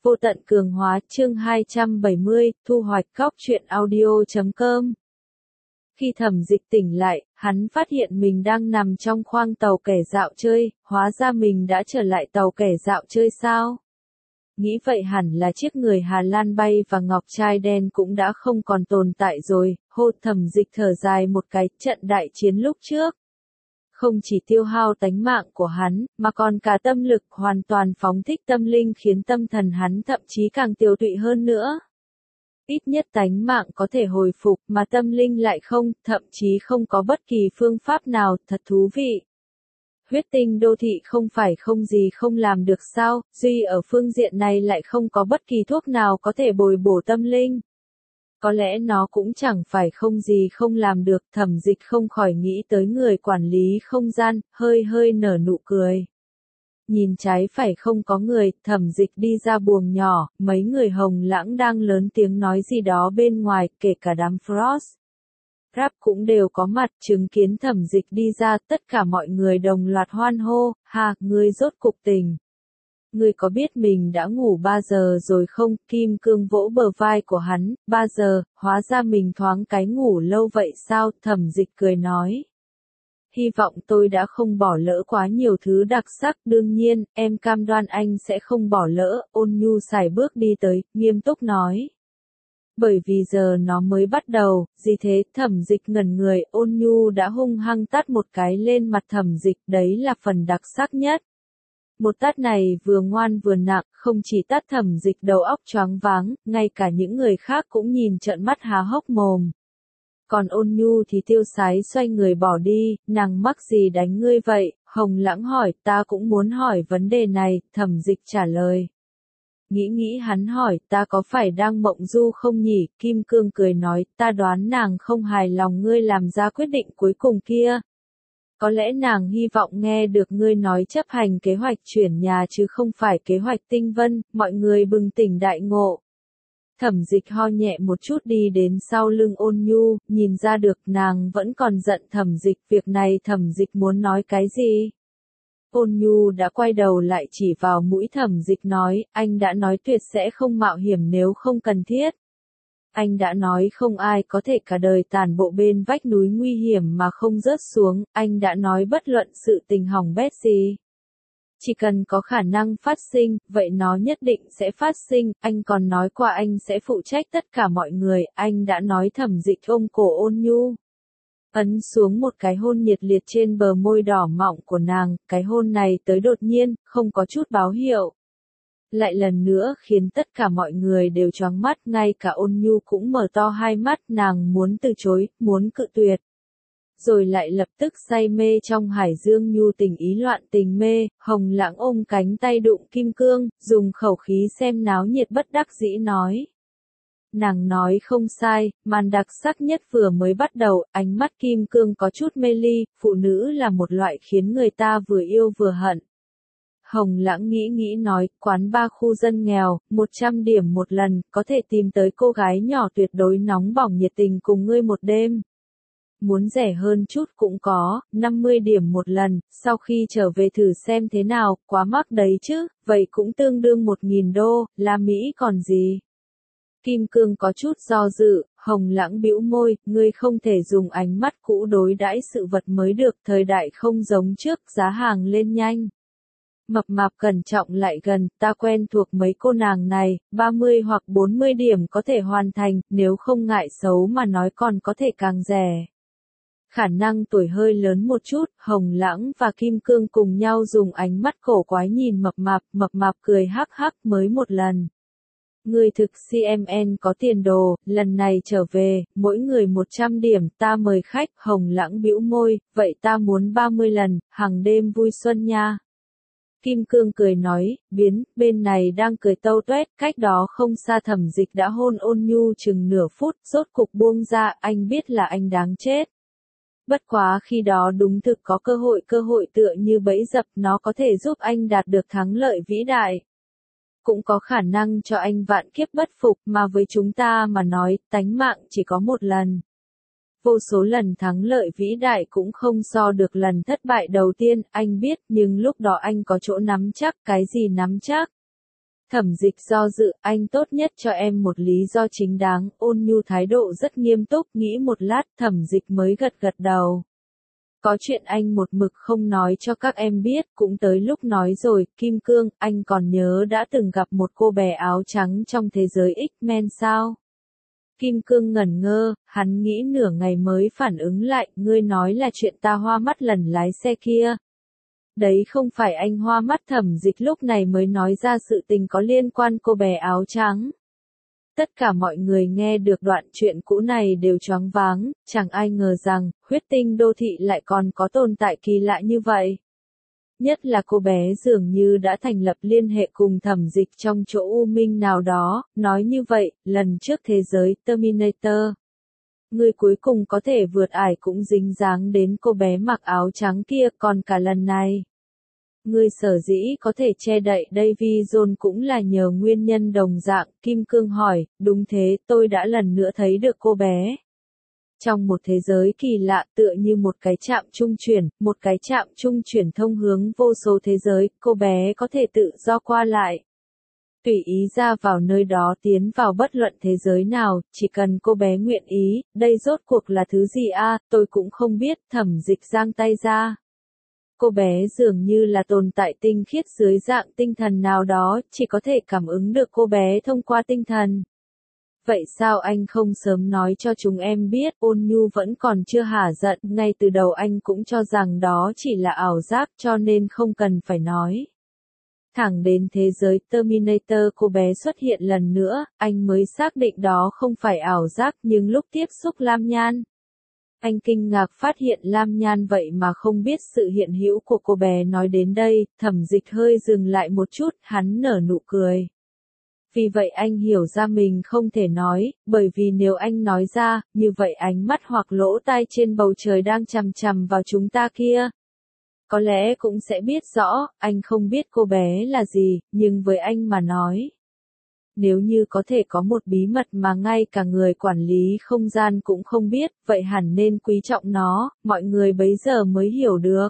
Vô tận cường hóa chương 270, thu hoạch góc truyện audio.com. Khi Thẩm Dịch tỉnh lại, hắn phát hiện mình đang nằm trong khoang tàu kẻ dạo chơi, hóa ra mình đã trở lại tàu kẻ dạo chơi sao? Nghĩ vậy hẳn là chiếc người Hà Lan bay và ngọc trai đen cũng đã không còn tồn tại rồi, hô Thẩm Dịch thở dài một cái, trận đại chiến lúc trước. Không chỉ tiêu hao tánh mạng của hắn, mà còn cả tâm lực hoàn toàn phóng thích tâm linh khiến tâm thần hắn thậm chí càng tiêu tụy hơn nữa. Ít nhất tánh mạng có thể hồi phục mà tâm linh lại không, thậm chí không có bất kỳ phương pháp nào, thật thú vị. Huyết tinh đô thị không phải không gì không làm được sao, duy ở phương diện này lại không có bất kỳ thuốc nào có thể bồi bổ tâm linh. Có lẽ nó cũng chẳng phải không gì không làm được, Thẩm Dịch không khỏi nghĩ tới người quản lý không gian, hơi nở nụ cười. Nhìn trái phải không có người, Thẩm Dịch đi ra buồng nhỏ, mấy người Hồng Lãng đang lớn tiếng nói gì đó bên ngoài, kể cả đám Frost. Rap cũng đều có mặt, chứng kiến Thẩm Dịch đi ra, tất cả mọi người đồng loạt hoan hô, ha, ngươi rốt cục tỉnh. Ngươi có biết mình đã ngủ 3 giờ rồi không? Kim Cương vỗ bờ vai của hắn, 3 giờ, hóa ra mình thoáng cái ngủ lâu vậy sao? Thẩm Dịch cười nói. Hy vọng tôi đã không bỏ lỡ quá nhiều thứ đặc sắc, đương nhiên, em cam đoan anh sẽ không bỏ lỡ, Ôn Nhu sải bước đi tới, nghiêm túc nói. Bởi vì giờ nó mới bắt đầu, gì thế? Thẩm Dịch ngẩn người, Ôn Nhu đã hung hăng tát một cái lên mặt Thẩm Dịch, đấy là phần đặc sắc nhất. Một tát này vừa ngoan vừa nặng, không chỉ tát Thẩm Dịch đầu óc choáng váng, ngay cả những người khác cũng nhìn trợn mắt há hốc mồm. Còn Ôn Nhu thì tiêu sái xoay người bỏ đi, nàng mắc gì đánh ngươi vậy? Hồng Lãng hỏi, ta cũng muốn hỏi vấn đề này, Thẩm Dịch trả lời. Nghĩ hắn hỏi, ta có phải đang mộng du không nhỉ? Kim Cương cười nói, ta đoán nàng không hài lòng ngươi làm ra quyết định cuối cùng kia. Có lẽ nàng hy vọng nghe được ngươi nói chấp hành kế hoạch chuyển nhà chứ không phải kế hoạch tinh vân, mọi người bừng tỉnh đại ngộ. Thẩm Dịch ho nhẹ một chút đi đến sau lưng Ôn Nhu, nhìn ra được nàng vẫn còn giận Thẩm Dịch, việc này Thẩm Dịch muốn nói cái gì? Ôn Nhu đã quay đầu lại chỉ vào mũi Thẩm Dịch nói, anh đã nói tuyệt sẽ không mạo hiểm nếu không cần thiết. Anh đã nói không ai có thể cả đời tản bộ bên vách núi nguy hiểm mà không rớt xuống, anh đã nói bất luận sự tình hỏng bét gì. Chỉ cần có khả năng phát sinh, vậy nó nhất định sẽ phát sinh, anh còn nói qua anh sẽ phụ trách tất cả mọi người, anh đã nói. Thẩm Dịch ôm cổ Ôn Nhu. Ấn xuống một cái hôn nhiệt liệt trên bờ môi đỏ mọng của nàng, cái hôn này tới đột nhiên, không có chút báo hiệu. Lại lần nữa khiến tất cả mọi người đều choáng mắt, ngay cả Ôn Nhu cũng mở to hai mắt, nàng muốn từ chối, muốn cự tuyệt. Rồi lại lập tức say mê trong hải dương nhu tình ý loạn tình mê, Hồng Lãng ôm cánh tay đụng Kim Cương, dùng khẩu khí xem náo nhiệt bất đắc dĩ nói. Nàng nói không sai, màn đặc sắc nhất vừa mới bắt đầu, ánh mắt Kim Cương có chút mê ly, phụ nữ là một loại khiến người ta vừa yêu vừa hận. Hồng Lãng nghĩ nói, quán bar khu dân nghèo, 100 điểm một lần, có thể tìm tới cô gái nhỏ tuyệt đối nóng bỏng nhiệt tình cùng ngươi một đêm. Muốn rẻ hơn chút cũng có, 50 điểm một lần, sau khi trở về thử xem thế nào, quá mắc đấy chứ, vậy cũng tương đương 1.000 đô, la Mỹ còn gì. Kim Cương có chút do dự, Hồng Lãng bĩu môi, ngươi không thể dùng ánh mắt cũ đối đãi sự vật mới được, thời đại không giống trước, giá hàng lên nhanh. Mập mạp cẩn trọng lại gần, ta quen thuộc mấy cô nàng này, 30 hoặc 40 điểm có thể hoàn thành, nếu không ngại xấu mà nói còn có thể càng rẻ. Khả năng tuổi hơi lớn một chút, Hồng Lãng và Kim Cương cùng nhau dùng ánh mắt cổ quái nhìn mập mạp cười hắc hắc mới một lần. Người thực CMN có tiền đồ, lần này trở về, mỗi người 100 điểm, ta mời khách, Hồng Lãng bĩu môi, vậy ta muốn 30 lần, hàng đêm vui xuân nha. Kim Cương cười nói, bên này đang cười tâu tuét, cách đó không xa Thẩm Dịch đã hôn Ôn Nhu chừng nửa phút, rốt cục buông ra, anh biết là anh đáng chết. Bất quá khi đó đúng thực có cơ hội tựa như bẫy dập, nó có thể giúp anh đạt được thắng lợi vĩ đại. Cũng có khả năng cho anh vạn kiếp bất phục, mà với chúng ta mà nói, tánh mạng chỉ có một lần. Vô số lần thắng lợi vĩ đại cũng không so được lần thất bại đầu tiên, anh biết, nhưng lúc đó anh có chỗ nắm chắc, cái gì nắm chắc? Thẩm Dịch do dự, anh tốt nhất cho em một lý do chính đáng, Ôn Nhu thái độ rất nghiêm túc, nghĩ một lát, Thẩm Dịch mới gật gật đầu. Có chuyện anh một mực không nói cho các em biết, cũng tới lúc nói rồi, Kim Cương, anh còn nhớ đã từng gặp một cô bé áo trắng trong thế giới X-Men sao? Kim Cương ngẩn ngơ, hắn nghĩ nửa ngày mới phản ứng lại, ngươi nói là chuyện ta hoa mắt lần lái xe kia. Đấy không phải anh hoa mắt. Thẩm Dịch lúc này mới nói ra sự tình có liên quan cô bé áo trắng. Tất cả mọi người nghe được đoạn chuyện cũ này đều choáng váng, chẳng ai ngờ rằng, huyết tinh đô thị lại còn có tồn tại kỳ lạ như vậy. Nhất là cô bé dường như đã thành lập liên hệ cùng Thẩm Dịch trong chỗ u minh nào đó, nói như vậy, lần trước thế giới Terminator. Người cuối cùng có thể vượt ải cũng dính dáng đến cô bé mặc áo trắng kia, còn cả lần này. Người sở dĩ có thể che đậy Davy Jones cũng là nhờ nguyên nhân đồng dạng, Kim Cương hỏi, đúng thế, tôi đã lần nữa thấy được cô bé. Trong một thế giới kỳ lạ tựa như một cái trạm trung chuyển thông hướng vô số thế giới, cô bé có thể tự do qua lại. Tùy ý ra vào nơi đó tiến vào bất luận thế giới nào, chỉ cần cô bé nguyện ý, đây rốt cuộc là thứ gì a? Tôi cũng không biết. Thẩm Dịch giang tay ra. Cô bé dường như là tồn tại tinh khiết dưới dạng tinh thần nào đó, chỉ có thể cảm ứng được cô bé thông qua tinh thần. Vậy sao anh không sớm nói cho chúng em biết? Ôn Nhu vẫn còn chưa hả giận, ngay từ đầu anh cũng cho rằng đó chỉ là ảo giác cho nên không cần phải nói. Thẳng đến thế giới Terminator cô bé xuất hiện lần nữa, anh mới xác định đó không phải ảo giác, nhưng lúc tiếp xúc Lam Nhan. Anh kinh ngạc phát hiện Lam Nhan vậy mà không biết sự hiện hữu của cô bé. Nói đến đây, Thẩm Dịch hơi dừng lại một chút, hắn nở nụ cười. Vì vậy anh hiểu ra mình không thể nói, bởi vì nếu anh nói ra, như vậy ánh mắt hoặc lỗ tai trên bầu trời đang chằm chằm vào chúng ta kia. Có lẽ cũng sẽ biết rõ, anh không biết cô bé là gì, nhưng với anh mà nói. Nếu như có thể có một bí mật mà ngay cả người quản lý không gian cũng không biết, vậy hẳn nên quý trọng nó, mọi người bấy giờ mới hiểu được.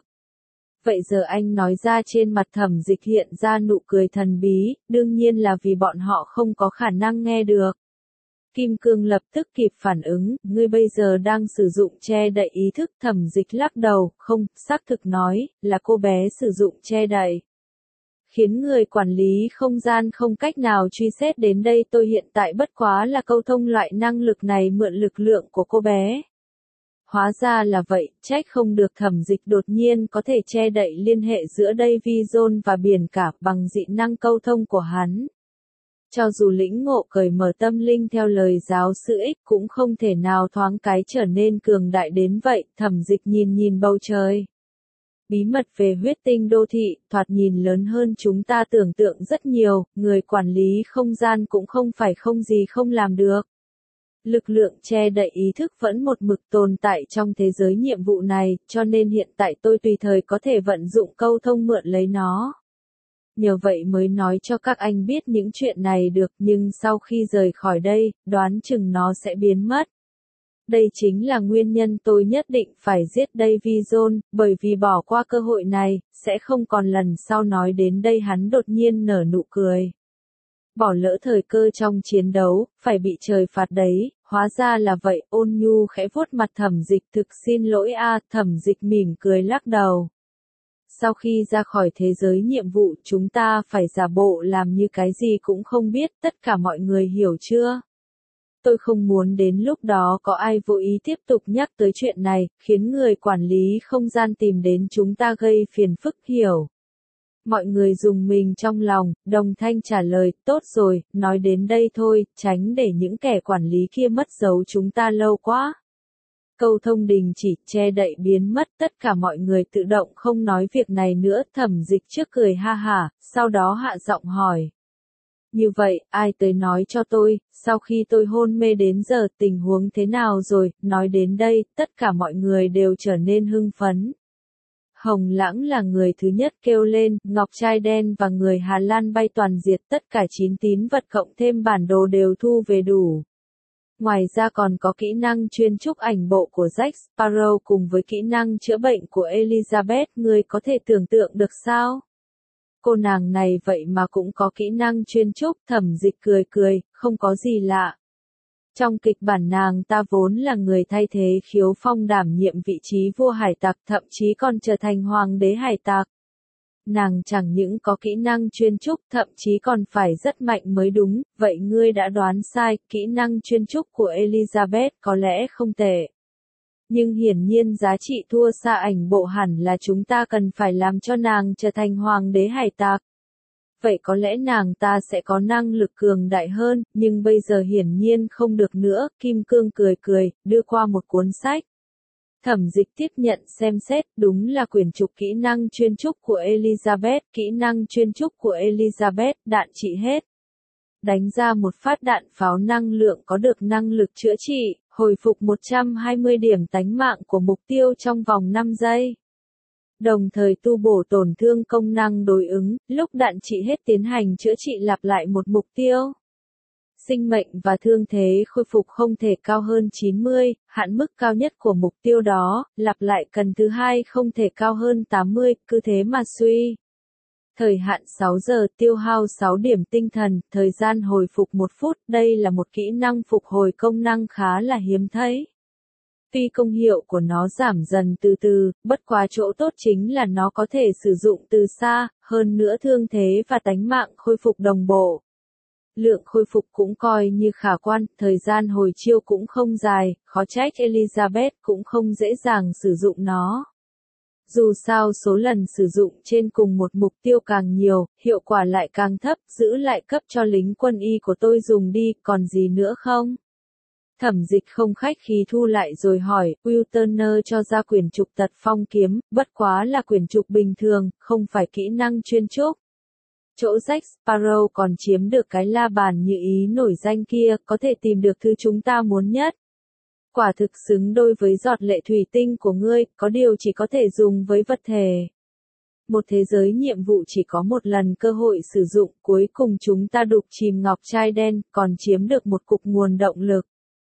Vậy giờ anh nói ra, trên mặt Thẩm Dịch hiện ra nụ cười thần bí, đương nhiên là vì bọn họ không có khả năng nghe được. Kim Cương lập tức kịp phản ứng, ngươi bây giờ đang sử dụng che đậy ý thức. Thẩm Dịch lắc đầu, không, xác thực nói, là cô bé sử dụng che đậy. Khiến người quản lý không gian không cách nào truy xét đến đây. Tôi hiện tại bất quá là câu thông loại năng lực này mượn lực lượng của cô bé. Hóa ra là vậy, trách không được Thẩm Dịch đột nhiên có thể che đậy liên hệ giữa Davy Jones và biển cả bằng dị năng câu thông của hắn. Cho dù lĩnh ngộ cởi mở tâm linh theo lời giáo sư X cũng không thể nào thoáng cái trở nên cường đại đến vậy. Thẩm Dịch nhìn bầu trời. Bí mật về huyết tinh đô thị, thoạt nhìn lớn hơn chúng ta tưởng tượng rất nhiều, người quản lý không gian cũng không phải không gì không làm được. Lực lượng che đậy ý thức vẫn một mực tồn tại trong thế giới nhiệm vụ này, cho nên hiện tại tôi tùy thời có thể vận dụng câu thông mượn lấy nó. Nhờ vậy mới nói cho các anh biết những chuyện này được, nhưng sau khi rời khỏi đây, đoán chừng nó sẽ biến mất. Đây chính là nguyên nhân tôi nhất định phải giết Davy Jones, bởi vì bỏ qua cơ hội này, sẽ không còn lần sau. Nói đến đây hắn đột nhiên nở nụ cười. Bỏ lỡ thời cơ trong chiến đấu, phải bị trời phạt đấy, hóa ra là vậy. Ôn Nhu khẽ vuốt mặt Thẩm Dịch, thực xin lỗi a. Thẩm Dịch mỉm cười lắc đầu. Sau khi ra khỏi thế giới nhiệm vụ, chúng ta phải giả bộ làm như cái gì cũng không biết, tất cả mọi người hiểu chưa? Tôi không muốn đến lúc đó có ai vô ý tiếp tục nhắc tới chuyện này, khiến người quản lý không gian tìm đến chúng ta gây phiền phức, hiểu. Mọi người rùng mình trong lòng, đồng thanh trả lời, tốt rồi, nói đến đây thôi, tránh để những kẻ quản lý kia mất dấu chúng ta lâu quá. Câu thông đình chỉ, che đậy biến mất, tất cả mọi người tự động không nói việc này nữa. Thẩm Dịch trước cười ha hả, sau đó hạ giọng hỏi. Như vậy, ai tới nói cho tôi, sau khi tôi hôn mê đến giờ tình huống thế nào rồi? Nói đến đây, tất cả mọi người đều trở nên hưng phấn. Hồng Lãng là người thứ nhất kêu lên, ngọc trai đen và người Hà Lan bay toàn diệt, tất cả 9 tín vật cộng thêm bản đồ đều thu về đủ. Ngoài ra còn có kỹ năng chuyên trúc ảnh bộ của Jack Sparrow cùng với kỹ năng chữa bệnh của Elizabeth, người có thể tưởng tượng được sao? Cô nàng này vậy mà cũng có kỹ năng chuyên trúc, Thẩm Dịch cười cười, không có gì lạ. Trong kịch bản nàng ta vốn là người thay thế Khiếu Phong đảm nhiệm vị trí vua hải tặc, thậm chí còn trở thành hoàng đế hải tặc. Nàng chẳng những có kỹ năng chuyên trúc, thậm chí còn phải rất mạnh mới đúng, vậy ngươi đã đoán sai, kỹ năng chuyên trúc của Elizabeth có lẽ không tệ. Nhưng hiển nhiên giá trị thua xa ảnh bộ, hẳn là chúng ta cần phải làm cho nàng trở thành hoàng đế hải tặc. Vậy có lẽ nàng ta sẽ có năng lực cường đại hơn, nhưng bây giờ hiển nhiên không được nữa. Kim Cương cười cười, đưa qua một cuốn sách. Thẩm Dịch tiếp nhận xem xét, đúng là quyển trục kỹ năng chuyên trúc của Elizabeth, kỹ năng chuyên trúc của Elizabeth, đạn trị hết. Đánh ra một phát đạn pháo năng lượng có được năng lực chữa trị, hồi phục 120 điểm tánh mạng của mục tiêu trong vòng 5 giây. Đồng thời tu bổ tổn thương công năng đối ứng, lúc đạn trị hết tiến hành chữa trị lặp lại một mục tiêu. Sinh mệnh và thương thế khôi phục không thể cao hơn 90, hạn mức cao nhất của mục tiêu đó, lặp lại cần thứ hai không thể cao hơn 80, cứ thế mà suy. Thời hạn 6 giờ, tiêu hao 6 điểm tinh thần, thời gian hồi phục 1 phút, đây là một kỹ năng phục hồi công năng khá là hiếm thấy. Tuy công hiệu của nó giảm dần từ từ, bất quá chỗ tốt chính là nó có thể sử dụng từ xa, hơn nữa thương thế và tánh mạng khôi phục đồng bộ. Lượng khôi phục cũng coi như khả quan, thời gian hồi chiêu cũng không dài, khó trách Elizabeth cũng không dễ dàng sử dụng nó. Dù sao số lần sử dụng trên cùng một mục tiêu càng nhiều, hiệu quả lại càng thấp, giữ lại cấp cho lính quân y của tôi dùng đi, còn gì nữa không? Thẩm Dịch không khách khí thu lại rồi hỏi, Will Turner cho ra quyển trục Tật Phong kiếm, bất quá là quyển trục bình thường, không phải kỹ năng chuyên trúc. Chỗ Jack Sparrow còn chiếm được cái la bàn như ý nổi danh kia, có thể tìm được thứ chúng ta muốn nhất. Quả thực xứng đôi với giọt lệ thủy tinh của ngươi, có điều chỉ có thể dùng với vật thể. Một thế giới nhiệm vụ chỉ có một lần cơ hội sử dụng, cuối cùng chúng ta đục chìm ngọc trai đen, còn chiếm được một cục nguồn động lực.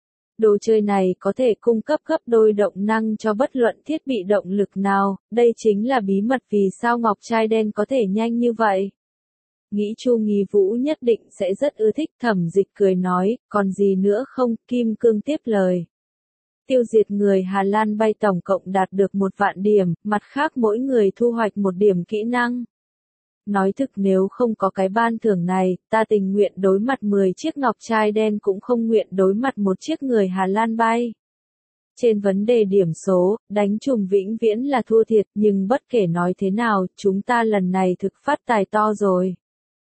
Đồ chơi này có thể cung cấp gấp đôi động năng cho bất luận thiết bị động lực nào, đây chính là bí mật vì sao ngọc trai đen có thể nhanh như vậy. Nghĩ Chu Nghi Vũ nhất định sẽ rất ưa thích. Thẩm Dịch cười nói, còn gì nữa không? Kim Cương tiếp lời. Tiêu diệt người Hà Lan bay tổng cộng đạt được 1 vạn điểm, mặt khác mỗi người thu hoạch 1 điểm kỹ năng. Nói thực nếu không có cái ban thưởng này, ta tình nguyện đối mặt 10 chiếc ngọc trai đen cũng không nguyện đối mặt một chiếc người Hà Lan bay. Trên vấn đề điểm số, đánh trùm vĩnh viễn là thua thiệt, nhưng bất kể nói thế nào, chúng ta lần này thực phát tài to rồi.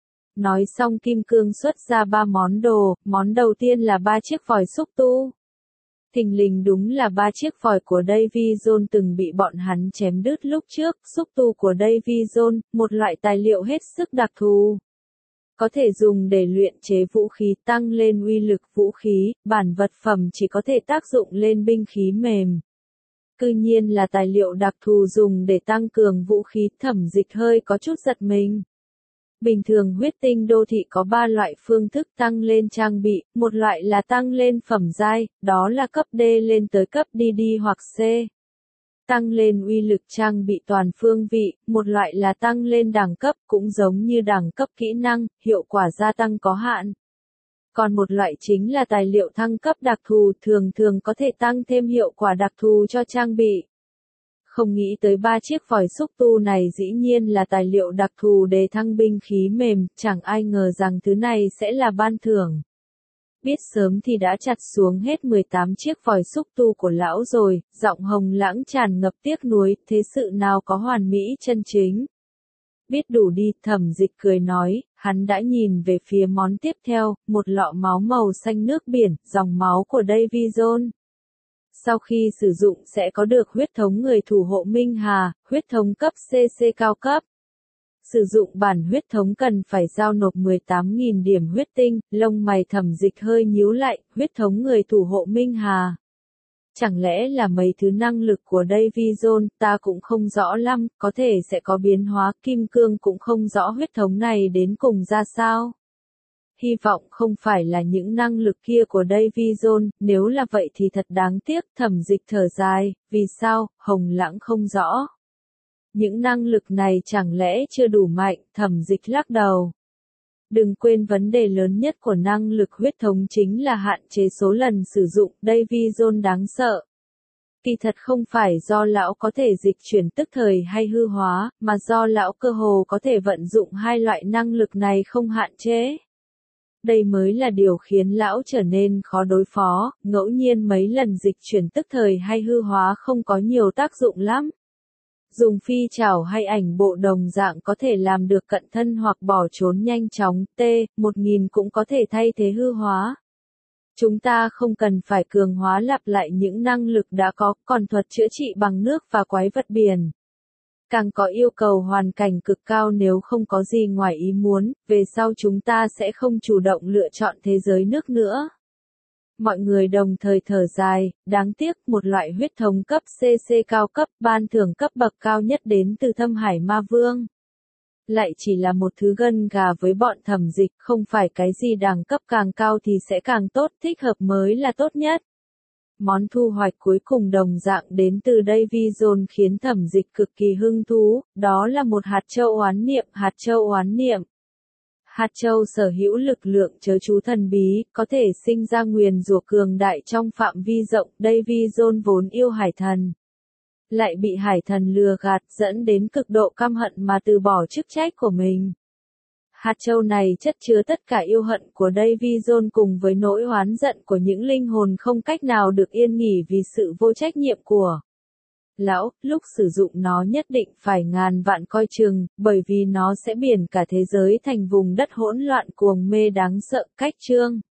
Nói xong Kim Cương xuất ra 3 món đồ, món đầu tiên là 3 chiếc vòi xúc tu. Thình lình đúng là 3 chiếc vòi của Davy Jones từng bị bọn hắn chém đứt lúc trước, xúc tu của Davy Jones, một loại tài liệu hết sức đặc thù. Có thể dùng để luyện chế vũ khí, tăng lên uy lực vũ khí, bản vật phẩm chỉ có thể tác dụng lên binh khí mềm. Cư nhiên là tài liệu đặc thù dùng để tăng cường vũ khí, Thẩm Dịch hơi có chút giật mình. Bình thường huyết tinh đô thị có 3 loại phương thức tăng lên trang bị, một loại là tăng lên phẩm giai, đó là cấp D lên tới cấp DD hoặc C. Tăng lên uy lực trang bị toàn phương vị, một loại là tăng lên đẳng cấp, cũng giống như đẳng cấp kỹ năng, hiệu quả gia tăng có hạn. Còn một loại chính là tài liệu thăng cấp đặc thù, thường thường có thể tăng thêm hiệu quả đặc thù cho trang bị. Không nghĩ tới 3 chiếc vòi xúc tu này dĩ nhiên là tài liệu đặc thù để thăng binh khí mềm, chẳng ai ngờ rằng thứ này sẽ là ban thưởng. Biết sớm thì đã chặt xuống hết 18 chiếc vòi xúc tu của lão rồi, giọng Hồng Lãng tràn ngập tiếc nuối, thế sự nào có hoàn mỹ chân chính. Biết đủ đi, Thẩm Dịch cười nói, hắn đã nhìn về phía món tiếp theo, một lọ máu màu xanh nước biển, dòng máu của Davy Jones. Sau khi sử dụng sẽ có được huyết thống người thủ hộ Minh Hà, huyết thống cấp CC cao cấp. Sử dụng bản huyết thống cần phải giao nộp 18.000 điểm huyết tinh, lông mày Thẩm Dịch hơi nhíu lại, huyết thống người thủ hộ Minh Hà. Chẳng lẽ là mấy thứ năng lực của Davy Jones, ta cũng không rõ lắm, có thể sẽ có biến hóa, Kim Cương cũng không rõ huyết thống này đến cùng ra sao. Hy vọng không phải là những năng lực kia của Davy Jones, nếu là vậy thì thật đáng tiếc, Thẩm Dịch thở dài, vì sao, Hồng Lãng không rõ. Những năng lực này chẳng lẽ chưa đủ mạnh, Thẩm Dịch lắc đầu. Đừng quên vấn đề lớn nhất của năng lực huyết thống chính là hạn chế số lần sử dụng, Davy Jones đáng sợ. Kỳ thật không phải do lão có thể dịch chuyển tức thời hay hư hóa, mà do lão cơ hồ có thể vận dụng hai loại năng lực này không hạn chế. Đây mới là điều khiến lão trở nên khó đối phó, ngẫu nhiên mấy lần dịch chuyển tức thời hay hư hóa không có nhiều tác dụng lắm. Dùng phi chảo hay ảnh bộ đồng dạng có thể làm được cận thân hoặc bỏ trốn nhanh chóng, T-1000 cũng có thể thay thế hư hóa. Chúng ta không cần phải cường hóa lặp lại những năng lực đã có, còn thuật chữa trị bằng nước và quái vật biển. Càng có yêu cầu hoàn cảnh cực cao nếu không có gì ngoài ý muốn, về sau chúng ta sẽ không chủ động lựa chọn thế giới nước nữa. Mọi người đồng thời thở dài, đáng tiếc một loại huyết thống cấp CC cao cấp, ban thưởng cấp bậc cao nhất đến từ Thâm Hải Ma Vương. Lại chỉ là một thứ gân gà với bọn Thẩm Dịch, không phải cái gì đẳng cấp càng cao thì sẽ càng tốt, thích hợp mới là tốt nhất. Món thu hoạch cuối cùng đồng dạng đến từ Davy Jones khiến Thẩm Dịch cực kỳ hứng thú, đó là một hạt châu oán niệm, hạt châu oán niệm. Hạt châu sở hữu lực lượng chớ chú thần bí, có thể sinh ra nguyền rủa cường đại trong phạm vi rộng, Davy Jones vốn yêu hải thần. Lại bị hải thần lừa gạt dẫn đến cực độ căm hận mà từ bỏ chức trách của mình. Hạt châu này chất chứa tất cả yêu hận của Davy Jones cùng với nỗi oán giận của những linh hồn không cách nào được yên nghỉ vì sự vô trách nhiệm của lão, lúc sử dụng nó nhất định phải ngàn vạn coi chừng, bởi vì nó sẽ biển cả thế giới thành vùng đất hỗn loạn cuồng mê đáng sợ. Cách chương